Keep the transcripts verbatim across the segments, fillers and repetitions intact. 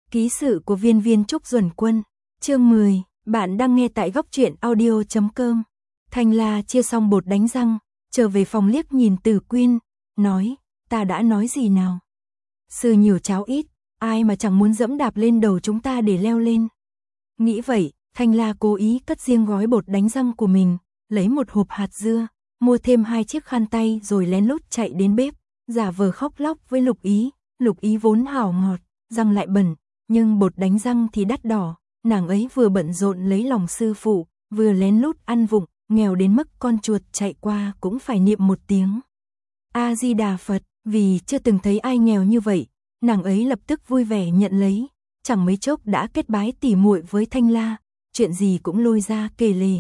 Ký sự của viên viên Trúc Duẩn Quân, chương mười, bạn đang nghe tại góc truyện audio chấm com. Thanh La chia xong bột đánh răng, trở về phòng liếc nhìn Tử Quyên, nói, ta đã nói gì nào? Sư nhiều cháo ít, ai mà chẳng muốn dẫm đạp lên đầu chúng ta để leo lên. Nghĩ vậy, Thanh La cố ý cất riêng gói bột đánh răng của mình, lấy một hộp hạt dưa, mua thêm hai chiếc khăn tay rồi lén lút chạy đến bếp, giả vờ khóc lóc với Lục Ý. Lục Ý vốn hảo ngọt, răng lại bẩn, nhưng bột đánh răng thì đắt đỏ, nàng ấy vừa bận rộn lấy lòng sư phụ, vừa lén lút ăn vụng, nghèo đến mức con chuột chạy qua cũng phải niệm một tiếng A Di Đà Phật. Vì chưa từng thấy ai nghèo như vậy, nàng ấy lập tức vui vẻ nhận lấy, chẳng mấy chốc đã kết bái tỉ muội với Thanh La, chuyện gì cũng lôi ra kể lể.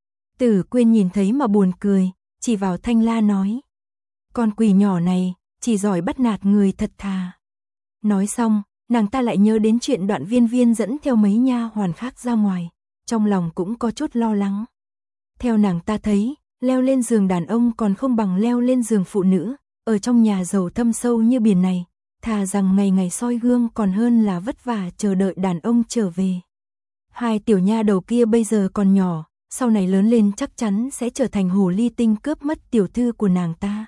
Tử Quyên nhìn thấy mà buồn cười, chỉ vào Thanh La nói, con quỷ nhỏ này, chỉ giỏi bắt nạt người thật thà. Nói xong, nàng ta lại nhớ đến chuyện Đoạn Viên Viên dẫn theo mấy nha hoàn khác ra ngoài, trong lòng cũng có chút lo lắng. Theo nàng ta thấy, leo lên giường đàn ông còn không bằng leo lên giường phụ nữ, ở trong nhà giàu thâm sâu như biển này, thà rằng ngày ngày soi gương còn hơn là vất vả chờ đợi đàn ông trở về. Hai tiểu nha đầu kia bây giờ còn nhỏ, sau này lớn lên chắc chắn sẽ trở thành hồ ly tinh cướp mất tiểu thư của nàng ta.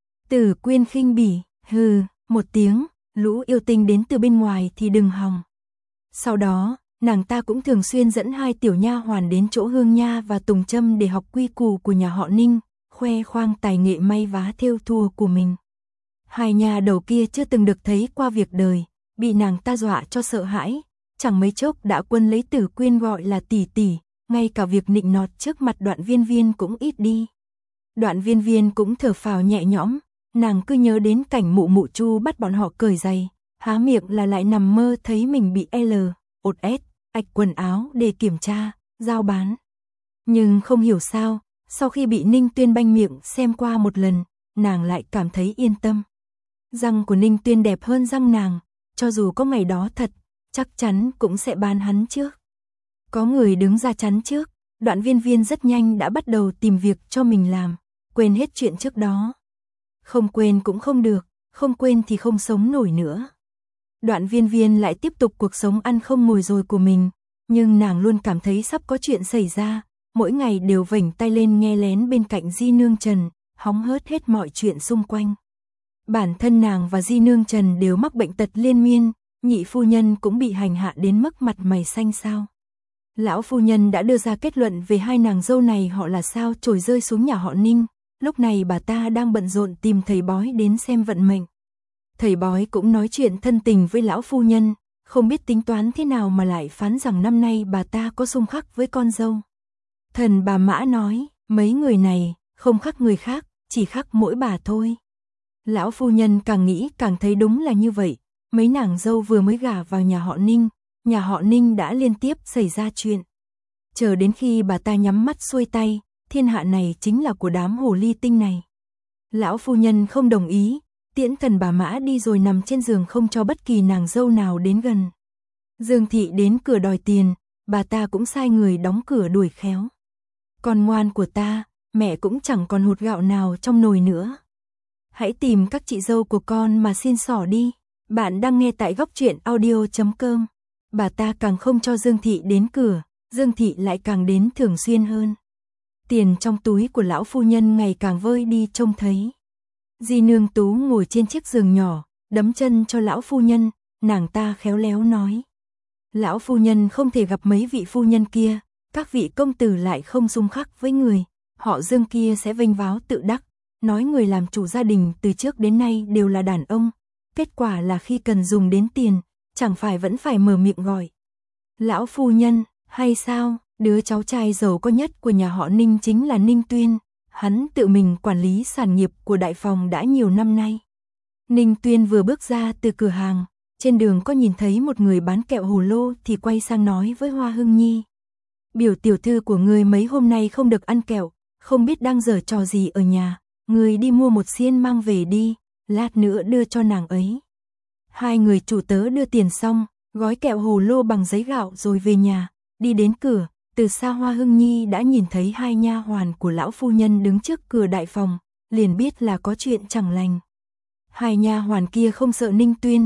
Tử Quyên khinh bỉ, hừ, một tiếng, lũ yêu tinh đến từ bên ngoài thì đừng hòng. Sau đó, nàng ta cũng thường xuyên dẫn hai tiểu nha hoàn đến chỗ Hương Nha và Tùng Trâm để học quy củ của nhà họ Ninh, khoe khoang tài nghệ may vá thêu thùa của mình. Hai nha đầu kia chưa từng được thấy qua việc đời, bị nàng ta dọa cho sợ hãi, chẳng mấy chốc đã quân lấy Tử Quyên gọi là tỷ tỷ, ngay cả việc nịnh nọt trước mặt Đoạn Viên Viên cũng ít đi. Đoạn Viên Viên cũng thở phào nhẹ nhõm, nàng cứ nhớ đến cảnh mụ mụ Chu bắt bọn họ cởi giày, há miệng là lại nằm mơ thấy mình bị L, ột S, ạch quần áo để kiểm tra, giao bán. Nhưng không hiểu sao, sau khi bị Ninh Tuyên banh miệng xem qua một lần, nàng lại cảm thấy yên tâm. Răng của Ninh Tuyên đẹp hơn răng nàng, cho dù có ngày đó thật, chắc chắn cũng sẽ bán hắn trước. Có người đứng ra chắn trước, Đoạn Viên Viên rất nhanh đã bắt đầu tìm việc cho mình làm, quên hết chuyện trước đó. Không quên cũng không được, không quên thì không sống nổi nữa. Đoạn Viên Viên lại tiếp tục cuộc sống ăn không ngồi rồi của mình, nhưng nàng luôn cảm thấy sắp có chuyện xảy ra, mỗi ngày đều vểnh tay lên nghe lén bên cạnh Di Nương Trần, hóng hớt hết mọi chuyện xung quanh. Bản thân nàng và Di Nương Trần đều mắc bệnh tật liên miên, nhị phu nhân cũng bị hành hạ đến mức mặt mày xanh xao. Lão phu nhân đã đưa ra kết luận về hai nàng dâu này họ là sao trồi rơi xuống nhà họ Ninh, lúc này bà ta đang bận rộn tìm thầy bói đến xem vận mệnh. Thầy bói cũng nói chuyện thân tình với lão phu nhân, không biết tính toán thế nào mà lại phán rằng năm nay bà ta có xung khắc với con dâu. Thần bà Mã nói, mấy người này, không khác người khác, chỉ khác mỗi bà thôi. Lão phu nhân càng nghĩ càng thấy đúng là như vậy, mấy nàng dâu vừa mới gả vào nhà họ Ninh, nhà họ Ninh đã liên tiếp xảy ra chuyện. Chờ đến khi bà ta nhắm mắt xuôi tay, thiên hạ này chính là của đám hồ ly tinh này. Lão phu nhân không đồng ý, tiễn thần bà Mã đi rồi nằm trên giường không cho bất kỳ nàng dâu nào đến gần. Dương thị đến cửa đòi tiền, bà ta cũng sai người đóng cửa đuổi khéo. Con ngoan của ta, mẹ cũng chẳng còn hột gạo nào trong nồi nữa. Hãy tìm các chị dâu của con mà xin xỏ đi. Bạn đang nghe tại góc truyện audio chấm com. Bà ta càng không cho Dương thị đến cửa, Dương thị lại càng đến thường xuyên hơn. Tiền trong túi của lão phu nhân ngày càng vơi đi trông thấy. Di Nương Tú ngồi trên chiếc giường nhỏ, đấm chân cho lão phu nhân, nàng ta khéo léo nói. Lão phu nhân không thể gặp mấy vị phu nhân kia, các vị công tử lại không xung khắc với người, họ Dương kia sẽ vênh váo tự đắc, nói người làm chủ gia đình từ trước đến nay đều là đàn ông, kết quả là khi cần dùng đến tiền, chẳng phải vẫn phải mở miệng gọi. Lão phu nhân, hay sao, đứa cháu trai giàu có nhất của nhà họ Ninh chính là Ninh Tuyên, hắn tự mình quản lý sản nghiệp của đại phòng đã nhiều năm nay. Ninh Tuyên vừa bước ra từ cửa hàng, trên đường có nhìn thấy một người bán kẹo hồ lô thì quay sang nói với Hoa Hưng Nhi. Biểu tiểu thư của người mấy hôm nay không được ăn kẹo, không biết đang giở trò gì ở nhà, người đi mua một xiên mang về đi, lát nữa đưa cho nàng ấy. Hai người chủ tớ đưa tiền xong, gói kẹo hồ lô bằng giấy gạo rồi về nhà, đi đến cửa, từ xa Hoa Hưng Nhi đã nhìn thấy hai nha hoàn của lão phu nhân đứng trước cửa đại phòng, liền biết là có chuyện chẳng lành. Hai nha hoàn kia không sợ Ninh Tuyên,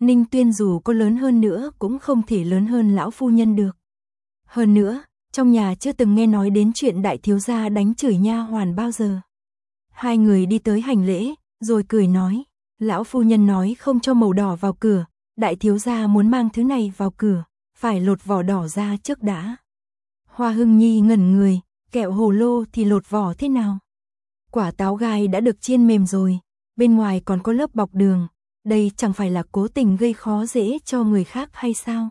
Ninh Tuyên dù có lớn hơn nữa cũng không thể lớn hơn lão phu nhân được. Hơn nữa, trong nhà chưa từng nghe nói đến chuyện đại thiếu gia đánh chửi nha hoàn bao giờ. Hai người đi tới hành lễ, rồi cười nói, lão phu nhân nói không cho màu đỏ vào cửa, đại thiếu gia muốn mang thứ này vào cửa, phải lột vỏ đỏ ra trước đã. Hoa Hưng Nhi ngẩn người, kẹo hồ lô thì lột vỏ thế nào? Quả táo gai đã được chiên mềm rồi, bên ngoài còn có lớp bọc đường, đây chẳng phải là cố tình gây khó dễ cho người khác hay sao?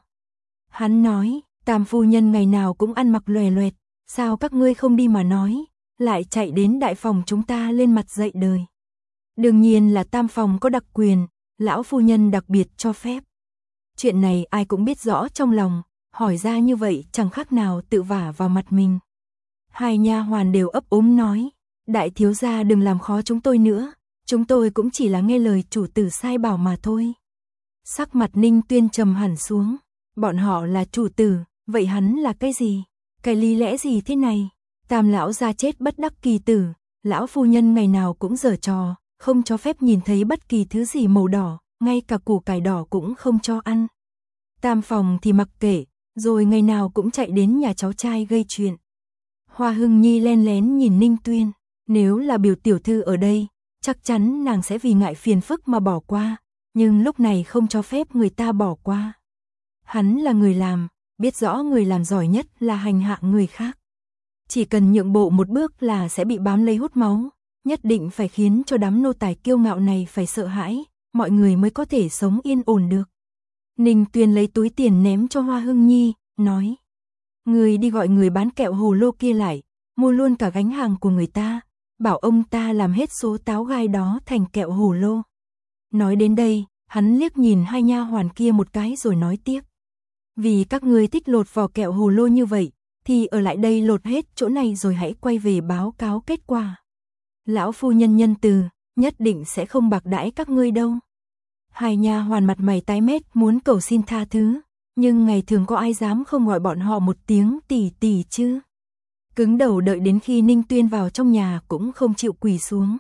Hắn nói, Tam phu nhân ngày nào cũng ăn mặc lòe loẹt, sao các ngươi không đi mà nói, lại chạy đến đại phòng chúng ta lên mặt dạy đời. Đương nhiên là Tam phòng có đặc quyền, lão phu nhân đặc biệt cho phép. Chuyện này ai cũng biết rõ trong lòng, hỏi ra như vậy chẳng khác nào tự vả vào mặt mình. Hai nha hoàn đều ấp úng nói, đại thiếu gia đừng làm khó chúng tôi nữa, chúng tôi cũng chỉ là nghe lời chủ tử sai bảo mà thôi. Sắc mặt Ninh Tuyên trầm hẳn xuống, bọn họ là chủ tử, vậy hắn là cái gì? Cái lý lẽ gì thế này? Tam lão gia chết bất đắc kỳ tử, lão phu nhân ngày nào cũng giở trò, không cho phép nhìn thấy bất kỳ thứ gì màu đỏ, ngay cả củ cải đỏ cũng không cho ăn. Tam phòng thì mặc kệ, rồi ngày nào cũng chạy đến nhà cháu trai gây chuyện. Hoa Hưng Nhi len lén nhìn Ninh Tuyên, nếu là biểu tiểu thư ở đây, chắc chắn nàng sẽ vì ngại phiền phức mà bỏ qua, nhưng lúc này không cho phép người ta bỏ qua. Hắn là người làm, biết rõ người làm giỏi nhất là hành hạ người khác. Chỉ cần nhượng bộ một bước là sẽ bị bám lấy hút máu, nhất định phải khiến cho đám nô tài kiêu ngạo này phải sợ hãi, mọi người mới có thể sống yên ổn được. Ninh Tuyên lấy túi tiền ném cho Hoa Hưng Nhi, nói, người đi gọi người bán kẹo hồ lô kia lại, mua luôn cả gánh hàng của người ta, bảo ông ta làm hết số táo gai đó thành kẹo hồ lô. Nói đến đây, hắn liếc nhìn hai nha hoàn kia một cái rồi nói tiếp. Vì các ngươi thích lột vỏ kẹo hồ lô như vậy, thì ở lại đây lột hết chỗ này rồi hãy quay về báo cáo kết quả. Lão phu nhân nhân từ, nhất định sẽ không bạc đãi các ngươi đâu. Hai nha hoàn mặt mày tái mét muốn cầu xin tha thứ, nhưng ngày thường có ai dám không gọi bọn họ một tiếng tỷ tỷ chứ? Cứng đầu đợi đến khi Ninh Tuyên vào trong nhà cũng không chịu quỳ xuống.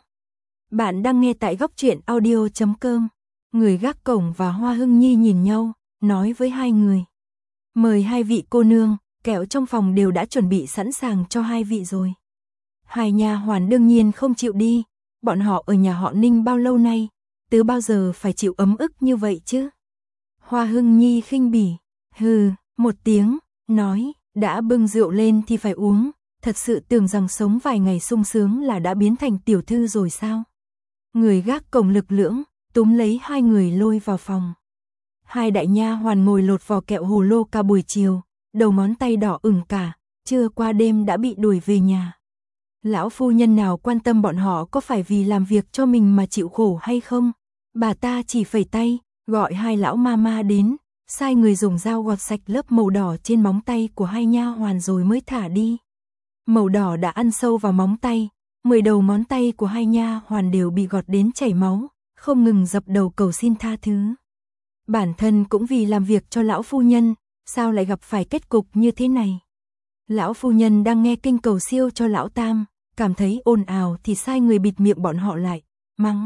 Bạn đang nghe tại góc truyện audio chấm com. Người gác cổng và Hoa Hưng Nhi nhìn nhau, nói với hai người. Mời hai vị cô nương, kẹo trong phòng đều đã chuẩn bị sẵn sàng cho hai vị rồi. Hai nha hoàn đương nhiên không chịu đi, bọn họ ở nhà họ Ninh bao lâu nay, từ bao giờ phải chịu ấm ức như vậy chứ? Hoa Hưng Nhi khinh bỉ, hừ, một tiếng, nói, đã bưng rượu lên thì phải uống, thật sự tưởng rằng sống vài ngày sung sướng là đã biến thành tiểu thư rồi sao? Người gác cổng lực lưỡng, túm lấy hai người lôi vào phòng. Hai đại nha hoàn ngồi lột vỏ kẹo hồ lô cả buổi chiều, đầu ngón tay đỏ ửng cả, chưa qua đêm đã bị đuổi về nhà. Lão phu nhân nào quan tâm bọn họ có phải vì làm việc cho mình mà chịu khổ hay không? Bà ta chỉ phẩy tay, gọi hai lão ma ma đến, sai người dùng dao gọt sạch lớp màu đỏ trên móng tay của hai nha hoàn rồi mới thả đi. Màu đỏ đã ăn sâu vào móng tay, mười đầu ngón tay của hai nha hoàn đều bị gọt đến chảy máu, không ngừng dập đầu cầu xin tha thứ. Bản thân cũng vì làm việc cho lão phu nhân, sao lại gặp phải kết cục như thế này? Lão phu nhân đang nghe kinh cầu siêu cho lão Tam, cảm thấy ồn ào thì sai người bịt miệng bọn họ lại, mắng.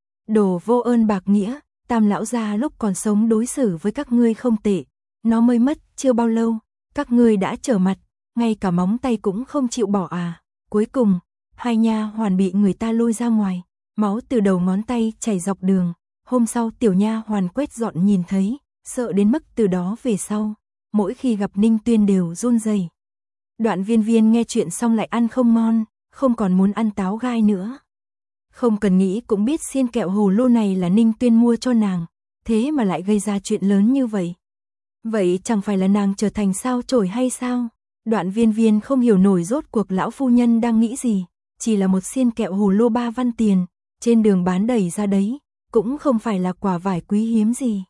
Đồ vô ơn bạc nghĩa, Tam lão gia lúc còn sống đối xử với các ngươi không tệ, nó mới mất chưa bao lâu, các ngươi đã trở mặt, ngay cả móng tay cũng không chịu bỏ à. Cuối cùng, hai nha hoàn bị người ta lôi ra ngoài, máu từ đầu ngón tay chảy dọc đường. Hôm sau tiểu nha hoàn quét dọn nhìn thấy, sợ đến mức từ đó về sau, mỗi khi gặp Ninh Tuyên đều run rẩy. Đoạn Viên Viên nghe chuyện xong lại ăn không ngon, không còn muốn ăn táo gai nữa. Không cần nghĩ cũng biết xiên kẹo hồ lô này là Ninh Tuyên mua cho nàng, thế mà lại gây ra chuyện lớn như vậy. Vậy chẳng phải là nàng trở thành sao chổi hay sao? Đoạn Viên Viên không hiểu nổi rốt cuộc lão phu nhân đang nghĩ gì, chỉ là một xiên kẹo hồ lô ba văn tiền, trên đường bán đầy ra đấy, cũng không phải là quả vải quý hiếm gì.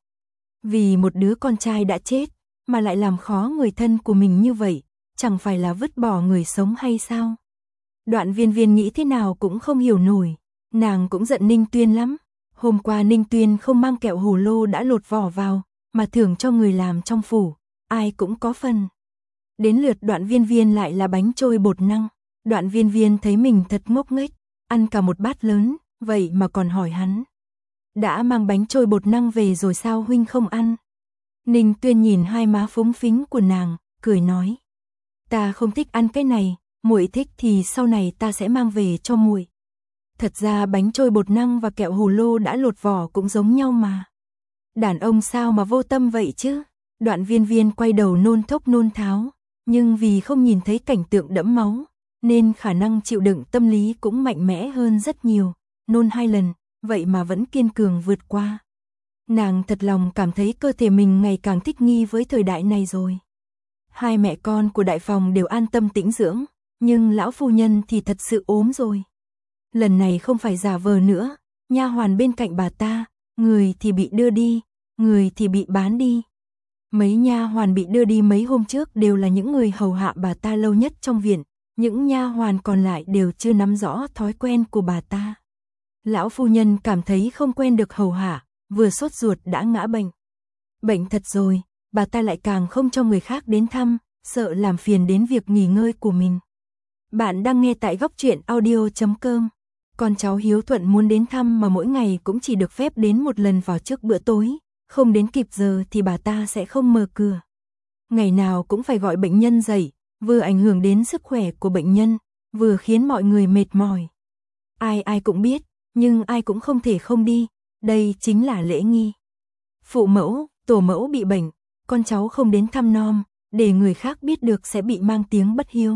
Vì một đứa con trai đã chết, mà lại làm khó người thân của mình như vậy, chẳng phải là vứt bỏ người sống hay sao? Đoạn Viên Viên nghĩ thế nào cũng không hiểu nổi, nàng cũng giận Ninh Tuyên lắm. Hôm qua Ninh Tuyên không mang kẹo hồ lô đã lột vỏ vào, mà thưởng cho người làm trong phủ, ai cũng có phần. Đến lượt Đoạn Viên Viên lại là bánh trôi bột năng, Đoạn Viên Viên thấy mình thật ngốc nghếch, ăn cả một bát lớn, vậy mà còn hỏi hắn. Đã mang bánh trôi bột năng về rồi sao huynh không ăn? Ninh Tuyên nhìn hai má phúng phính của nàng, cười nói. Ta không thích ăn cái này, muội thích thì sau này ta sẽ mang về cho muội. Thật ra bánh trôi bột năng và kẹo hồ lô đã lột vỏ cũng giống nhau mà. Đàn ông sao mà vô tâm vậy chứ? Đoạn Viên Viên quay đầu nôn thốc nôn tháo, nhưng vì không nhìn thấy cảnh tượng đẫm máu, nên khả năng chịu đựng tâm lý cũng mạnh mẽ hơn rất nhiều. Nôn hai lần, vậy mà vẫn kiên cường vượt qua. Nàng thật lòng cảm thấy cơ thể mình ngày càng thích nghi với thời đại này rồi. Hai mẹ con của đại phòng đều an tâm tĩnh dưỡng, nhưng lão phu nhân thì thật sự ốm rồi. Lần này không phải giả vờ nữa, nha hoàn bên cạnh bà ta, người thì bị đưa đi, người thì bị bán đi. Mấy nha hoàn bị đưa đi mấy hôm trước đều là những người hầu hạ bà ta lâu nhất trong viện, những nha hoàn còn lại đều chưa nắm rõ thói quen của bà ta. Lão phu nhân cảm thấy không quen được hầu hạ, vừa sốt ruột đã ngã bệnh. Bệnh thật rồi, bà ta lại càng không cho người khác đến thăm, sợ làm phiền đến việc nghỉ ngơi của mình. Bạn đang nghe tại góc truyện audio chấm com. Con cháu hiếu thuận muốn đến thăm mà mỗi ngày cũng chỉ được phép đến một lần vào trước bữa tối, không đến kịp giờ thì bà ta sẽ không mở cửa. Ngày nào cũng phải gọi bệnh nhân dậy, vừa ảnh hưởng đến sức khỏe của bệnh nhân, vừa khiến mọi người mệt mỏi. Ai ai cũng biết, nhưng ai cũng không thể không đi, đây chính là lễ nghi. Phụ mẫu, tổ mẫu bị bệnh, con cháu không đến thăm nom, để người khác biết được sẽ bị mang tiếng bất hiếu.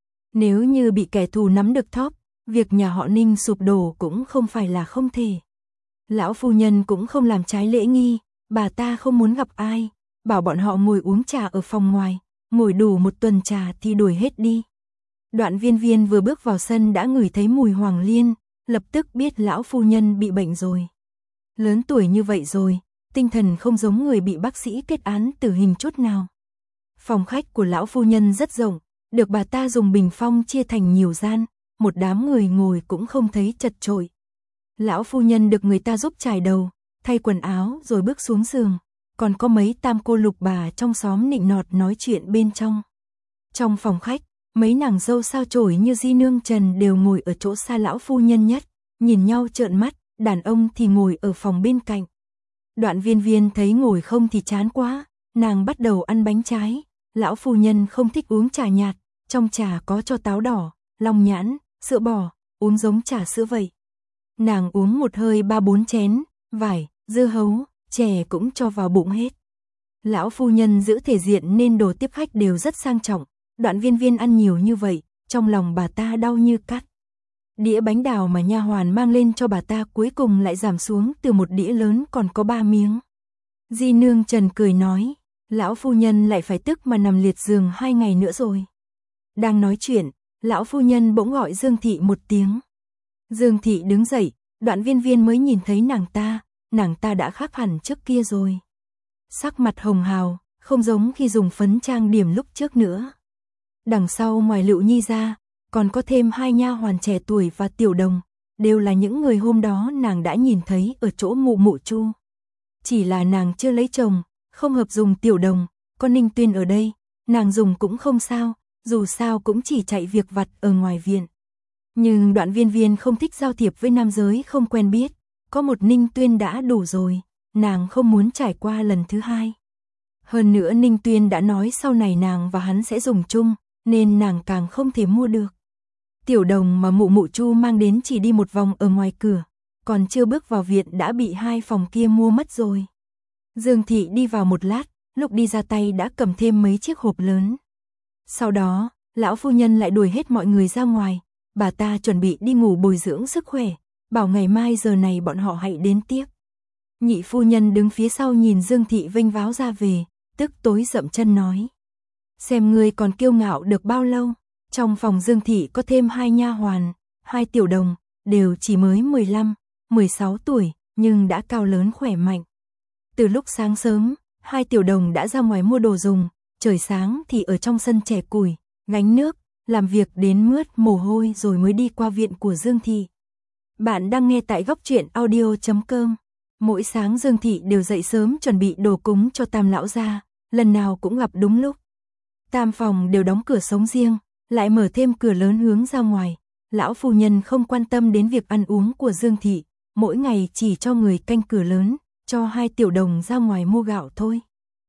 Nếu như bị kẻ thù nắm được thóp, việc nhà họ Ninh sụp đổ cũng không phải là không thể. Lão phu nhân cũng không làm trái lễ nghi, bà ta không muốn gặp ai, bảo bọn họ ngồi uống trà ở phòng ngoài, ngồi đủ một tuần trà thì đuổi hết đi. Đoạn Viên Viên vừa bước vào sân đã ngửi thấy mùi hoàng liên, lập tức biết lão phu nhân bị bệnh rồi. Lớn tuổi như vậy rồi, tinh thần không giống người bị bác sĩ kết án tử hình chút nào. Phòng khách của lão phu nhân rất rộng, được bà ta dùng bình phong chia thành nhiều gian, một đám người ngồi cũng không thấy chật chội. Lão phu nhân được người ta giúp chải đầu, thay quần áo rồi bước xuống giường, còn có mấy tam cô lục bà trong xóm nịnh nọt nói chuyện bên trong. Trong phòng khách, mấy nàng dâu sao chổi như Di Nương Trần đều ngồi ở chỗ xa lão phu nhân nhất, nhìn nhau trợn mắt, đàn ông thì ngồi ở phòng bên cạnh. Đoạn Viên Viên thấy ngồi không thì chán quá, nàng bắt đầu ăn bánh trái, lão phu nhân không thích uống trà nhạt, trong trà có cho táo đỏ, long nhãn, sữa bò, uống giống trà sữa vậy. Nàng uống một hơi ba bốn chén, vải, dưa hấu, chè cũng cho vào bụng hết. Lão phu nhân giữ thể diện nên đồ tiếp khách đều rất sang trọng, Đoạn Viên Viên ăn nhiều như vậy, trong lòng bà ta đau như cắt. Đĩa bánh đào mà nha hoàn mang lên cho bà ta cuối cùng lại giảm xuống từ một đĩa lớn còn có ba miếng. Di Nương Trần cười nói, lão phu nhân lại phải tức mà nằm liệt giường hai ngày nữa rồi. Đang nói chuyện, lão phu nhân bỗng gọi Dương Thị một tiếng. Dương Thị đứng dậy, Đoạn Viên Viên mới nhìn thấy nàng ta, nàng ta đã khác hẳn trước kia rồi. Sắc mặt hồng hào, không giống khi dùng phấn trang điểm lúc trước nữa. Đằng sau ngoài Lựu Nhi ra, còn có thêm hai nha hoàn trẻ tuổi và Tiểu Đồng, đều là những người hôm đó nàng đã nhìn thấy ở chỗ mụ mụ Chu. Chỉ là nàng chưa lấy chồng, không hợp dùng Tiểu Đồng, có Ninh Tuyên ở đây, nàng dùng cũng không sao, dù sao cũng chỉ chạy việc vặt ở ngoài viện. Nhưng Đoạn Viên Viên không thích giao thiệp với nam giới không quen biết, có một Ninh Tuyên đã đủ rồi, nàng không muốn trải qua lần thứ hai. Hơn nữa Ninh Tuyên đã nói sau này nàng và hắn sẽ dùng chung, nên nàng càng không thể mua được. Tiểu Đồng mà mụ mụ Chu mang đến chỉ đi một vòng ở ngoài cửa, còn chưa bước vào viện đã bị hai phòng kia mua mất rồi. Dương Thị đi vào một lát, lúc đi ra tay đã cầm thêm mấy chiếc hộp lớn. Sau đó, lão phu nhân lại đuổi hết mọi người ra ngoài, bà ta chuẩn bị đi ngủ bồi dưỡng sức khỏe, bảo ngày mai giờ này bọn họ hãy đến tiếp. Nhị phu nhân đứng phía sau nhìn Dương Thị vênh váo ra về, tức tối dậm chân nói. Xem ngươi còn kiêu ngạo được bao lâu. Trong phòng Dương Thị có thêm hai nha hoàn, hai Tiểu Đồng, đều chỉ mới mười lăm, mười sáu tuổi, nhưng đã cao lớn khỏe mạnh. Từ lúc sáng sớm, hai Tiểu Đồng đã ra ngoài mua đồ dùng, trời sáng thì ở trong sân chẻ củi, gánh nước, làm việc đến mướt mồ hôi rồi mới đi qua viện của Dương Thị. Bạn đang nghe tại góc truyện audio chấm com. Mỗi sáng Dương Thị đều dậy sớm chuẩn bị đồ cúng cho Tam lão gia, lần nào cũng gặp đúng lúc. Tam phòng đều đóng cửa sống riêng, lại mở thêm cửa lớn hướng ra ngoài. Lão phu nhân không quan tâm đến việc ăn uống của Dương Thị, mỗi ngày chỉ cho người canh cửa lớn, cho hai tiểu đồng ra ngoài mua gạo thôi.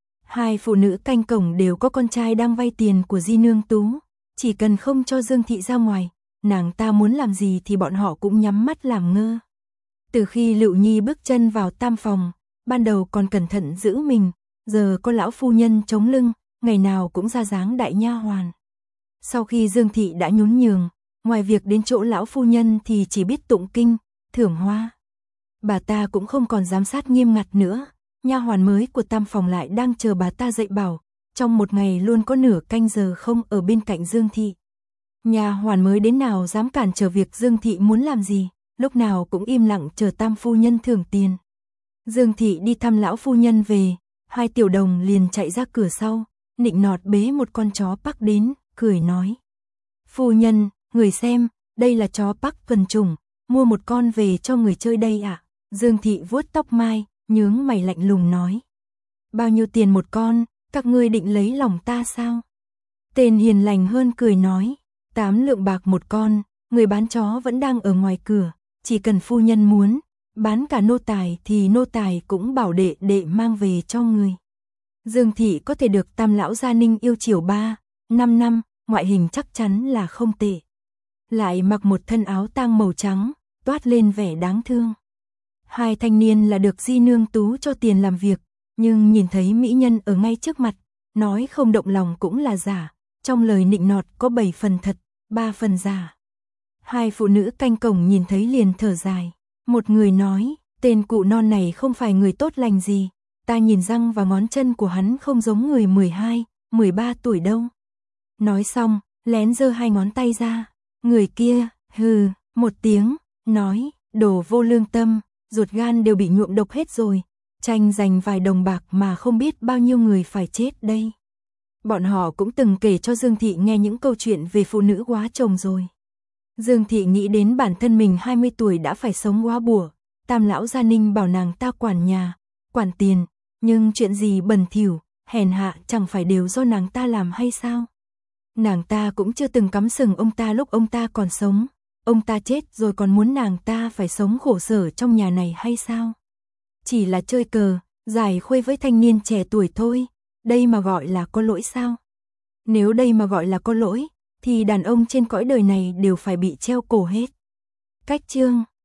Hai phụ nữ canh cổng đều có con trai đang vay tiền của Di Nương Tú, chỉ cần không cho Dương Thị ra ngoài, nàng ta muốn làm gì thì bọn họ cũng nhắm mắt làm ngơ. Từ khi Lựu Nhi bước chân vào tam phòng, ban đầu còn cẩn thận giữ mình, giờ có lão phu nhân chống lưng, ngày nào cũng ra dáng đại nha hoàn. Sau khi Dương Thị đã nhún nhường, ngoài việc đến chỗ lão phu nhân thì chỉ biết tụng kinh, thưởng hoa. Bà ta cũng không còn giám sát nghiêm ngặt nữa, nha hoàn mới của tam phòng lại đang chờ bà ta dạy bảo, trong một ngày luôn có nửa canh giờ không ở bên cạnh Dương Thị. Nha hoàn mới đến nào dám cản trở việc Dương Thị muốn làm gì, lúc nào cũng im lặng chờ tam phu nhân thưởng tiền. Dương Thị đi thăm lão phu nhân về, hai tiểu đồng liền chạy ra cửa sau, nịnh nọt bế một con chó Park đến, cười nói: "Phu nhân, người xem, đây là chó Park thuần chủng, mua một con về cho người chơi đây ạ." Dương Thị vuốt tóc mai, nhướng mày lạnh lùng nói: "Bao nhiêu tiền một con, các ngươi định lấy lòng ta sao?" Tên hiền lành hơn cười nói: "Tám lượng bạc một con, người bán chó vẫn đang ở ngoài cửa, chỉ cần phu nhân muốn, bán cả nô tài thì nô tài cũng bảo đệ đệ mang về cho người." Dương Thị có thể được tam lão gia Ninh yêu chiều ba, năm năm, ngoại hình chắc chắn là không tệ. Lại mặc một thân áo tang màu trắng, toát lên vẻ đáng thương. Hai thanh niên là được Di Nương Tú cho tiền làm việc, nhưng nhìn thấy mỹ nhân ở ngay trước mặt, nói không động lòng cũng là giả, trong lời nịnh nọt có bảy phần thật, ba phần giả. Hai phụ nữ canh cổng nhìn thấy liền thở dài, một người nói: "Tên cụ non này không phải người tốt lành gì, ta nhìn răng và ngón chân của hắn không giống người mười hai, mười ba tuổi đâu." Nói xong, lén giơ hai ngón tay ra. Người kia, hừ, một tiếng, nói: "Đồ vô lương tâm, ruột gan đều bị nhuộm độc hết rồi, tranh giành vài đồng bạc mà không biết bao nhiêu người phải chết đây." Bọn họ cũng từng kể cho Dương Thị nghe những câu chuyện về phụ nữ góa chồng rồi. Dương Thị nghĩ đến bản thân mình hai mươi tuổi đã phải sống góa bủa, tam lão gia Ninh bảo nàng ta quản nhà, quản tiền, nhưng chuyện gì bẩn thỉu, hèn hạ chẳng phải đều do nàng ta làm hay sao? Nàng ta cũng chưa từng cắm sừng ông ta lúc ông ta còn sống, ông ta chết rồi còn muốn nàng ta phải sống khổ sở trong nhà này hay sao? Chỉ là chơi cờ, giải khuây với thanh niên trẻ tuổi thôi, đây mà gọi là có lỗi sao? Nếu đây mà gọi là có lỗi, thì đàn ông trên cõi đời này đều phải bị treo cổ hết. Cách chương